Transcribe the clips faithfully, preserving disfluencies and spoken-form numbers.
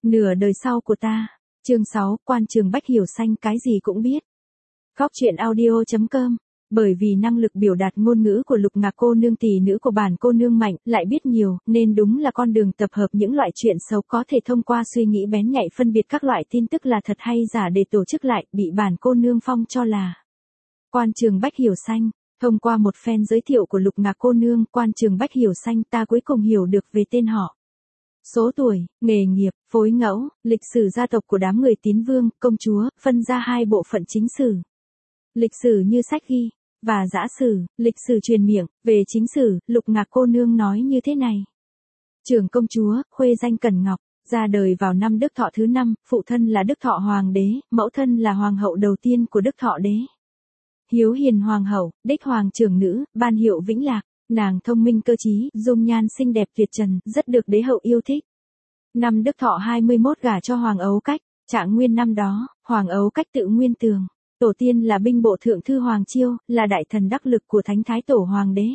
Nửa đời sau của ta. Chương sáu, Quan trường Bách Hiểu Xanh cái gì cũng biết. Góc truyện audio chấm com. Bởi vì năng lực biểu đạt ngôn ngữ của Lục Ngạc cô nương tỷ nữ của bản cô nương mạnh, lại biết nhiều, nên đúng là con đường tập hợp những loại chuyện xấu có thể thông qua suy nghĩ bén nhạy phân biệt các loại tin tức là thật hay giả để tổ chức lại, bị bản cô nương phong cho là Quan trường Bách Hiểu Xanh. Thông qua một phen giới thiệu của Lục Ngạc cô nương, Quan trường Bách Hiểu Xanh ta cuối cùng hiểu được về tên họ, số tuổi, nghề nghiệp, phối ngẫu, lịch sử gia tộc của đám người Tín Vương, công chúa, phân ra hai bộ phận chính sử. Lịch sử như sách ghi, và dã sử, lịch sử truyền miệng. Về chính sử, Lục Ngạc cô nương nói như thế này. Trưởng công chúa, khuê danh Cẩn Ngọc, ra đời vào năm Đức Thọ thứ năm, phụ thân là Đức Thọ Hoàng đế, mẫu thân là hoàng hậu đầu tiên của Đức Thọ đế. Hiếu hiền hoàng hậu, đích hoàng trưởng nữ, ban hiệu Vĩnh Lạc. Nàng thông minh cơ trí, dung nhan xinh đẹp tuyệt trần, rất được đế hậu yêu thích. Năm Đức Thọ hai mươi mốt gả cho Hoàng Ấu Cách, Trạng Nguyên năm đó, Hoàng Ấu Cách tự nguyên tường. Tổ tiên là binh bộ thượng thư Hoàng Chiêu, là đại thần đắc lực của Thánh Thái Tổ Hoàng đế.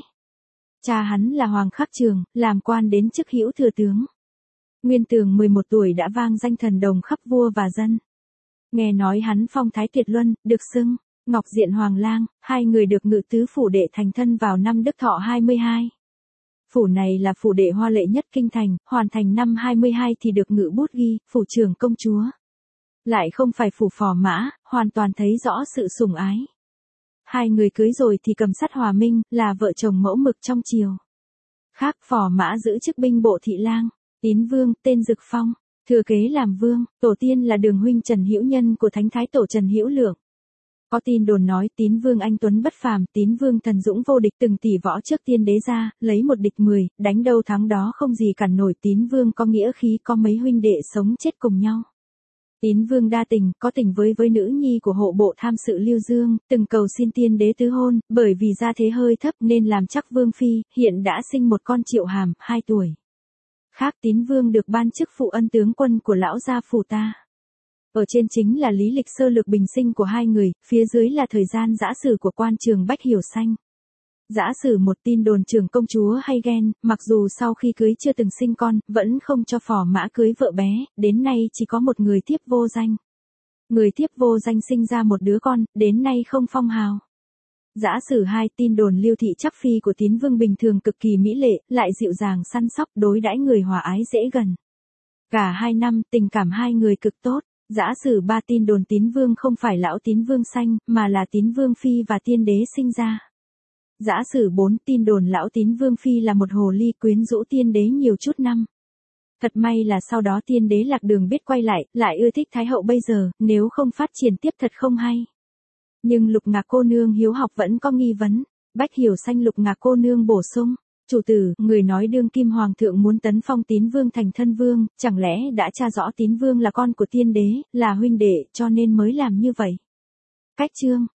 Cha hắn là Hoàng Khắc Trường, làm quan đến chức hữu thừa tướng. Nguyên tường mười một tuổi đã vang danh thần đồng khắp vua và dân. Nghe nói hắn phong thái tuyệt luân, được xưng Ngọc Diện Hoàng Lang, hai người được ngự tứ phủ đệ thành thân vào năm Đức Thọ hai mươi hai. Phủ này là phủ đệ hoa lệ nhất kinh thành, hoàn thành năm hai mươi hai thì được ngự bút ghi, phủ trưởng công chúa. Lại không phải phủ phò mã, hoàn toàn thấy rõ sự sủng ái. Hai người cưới rồi thì cầm sắt hòa minh, là vợ chồng mẫu mực trong triều. Khác phò mã giữ chức binh bộ thị lang, Tín Vương, tên Dực Phong, thừa kế làm vương, tổ tiên là Đường huynh Trần Hữu Nhân của Thánh Thái Tổ Trần Hữu Lượng. Có tin đồn nói Tín Vương anh tuấn bất phàm, Tín Vương thần dũng vô địch, từng tỷ võ trước tiên đế ra, lấy một địch mười, đánh đâu thắng đó không gì cản nổi. Tín Vương có nghĩa khí, có mấy huynh đệ sống chết cùng nhau. Tín Vương đa tình, có tình với với nữ nhi của hộ bộ tham sự Lưu Dương, từng cầu xin tiên đế tứ hôn, bởi vì gia thế hơi thấp nên làm chắc vương phi, hiện đã sinh một con Triệu Hàm, hai tuổi. Khác Tín Vương được ban chức phụ ân tướng quân của lão gia phủ ta. Ở trên chính là lý lịch sơ lược bình sinh của hai người, phía dưới là thời gian dã sử của Quan trường Bách Hiểu Xanh. Dã sử một tin đồn trưởng công chúa hay ghen, mặc dù sau khi cưới chưa từng sinh con, vẫn không cho phò mã cưới vợ bé, đến nay chỉ có một người thiếp vô danh. Người thiếp vô danh sinh ra một đứa con, đến nay không phong hào. Dã sử hai tin đồn Lưu thị chắc phi của Tín Vương bình thường cực kỳ mỹ lệ, lại dịu dàng săn sóc, đối đãi người hòa ái dễ gần. Cả hai năm, tình cảm hai người cực tốt. Dã sử ba tin đồn Tín Vương không phải lão Tín Vương xanh, mà là Tín Vương phi và tiên đế sinh ra. Dã sử bốn tin đồn lão Tín Vương phi là một hồ ly quyến rũ tiên đế nhiều chút năm. Thật may là sau đó tiên đế lạc đường biết quay lại, lại ưa thích Thái hậu bây giờ, nếu không phát triển tiếp thật không hay. Nhưng Lục Ngạc cô nương hiếu học vẫn có nghi vấn. Bách Hiểu Xanh Lục Ngạc cô nương bổ sung. Chủ tử, người nói đương kim hoàng thượng muốn tấn phong Tín Vương thành thân vương, chẳng lẽ đã tra rõ Tín Vương là con của tiên đế, là huynh đệ, cho nên mới làm như vậy. Cách chương,